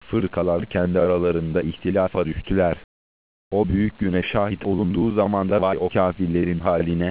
Fırkalar kendi aralarında ihtilafa düştüler. O büyük güne şahit olunduğu zaman da vay o kafirlerin haline.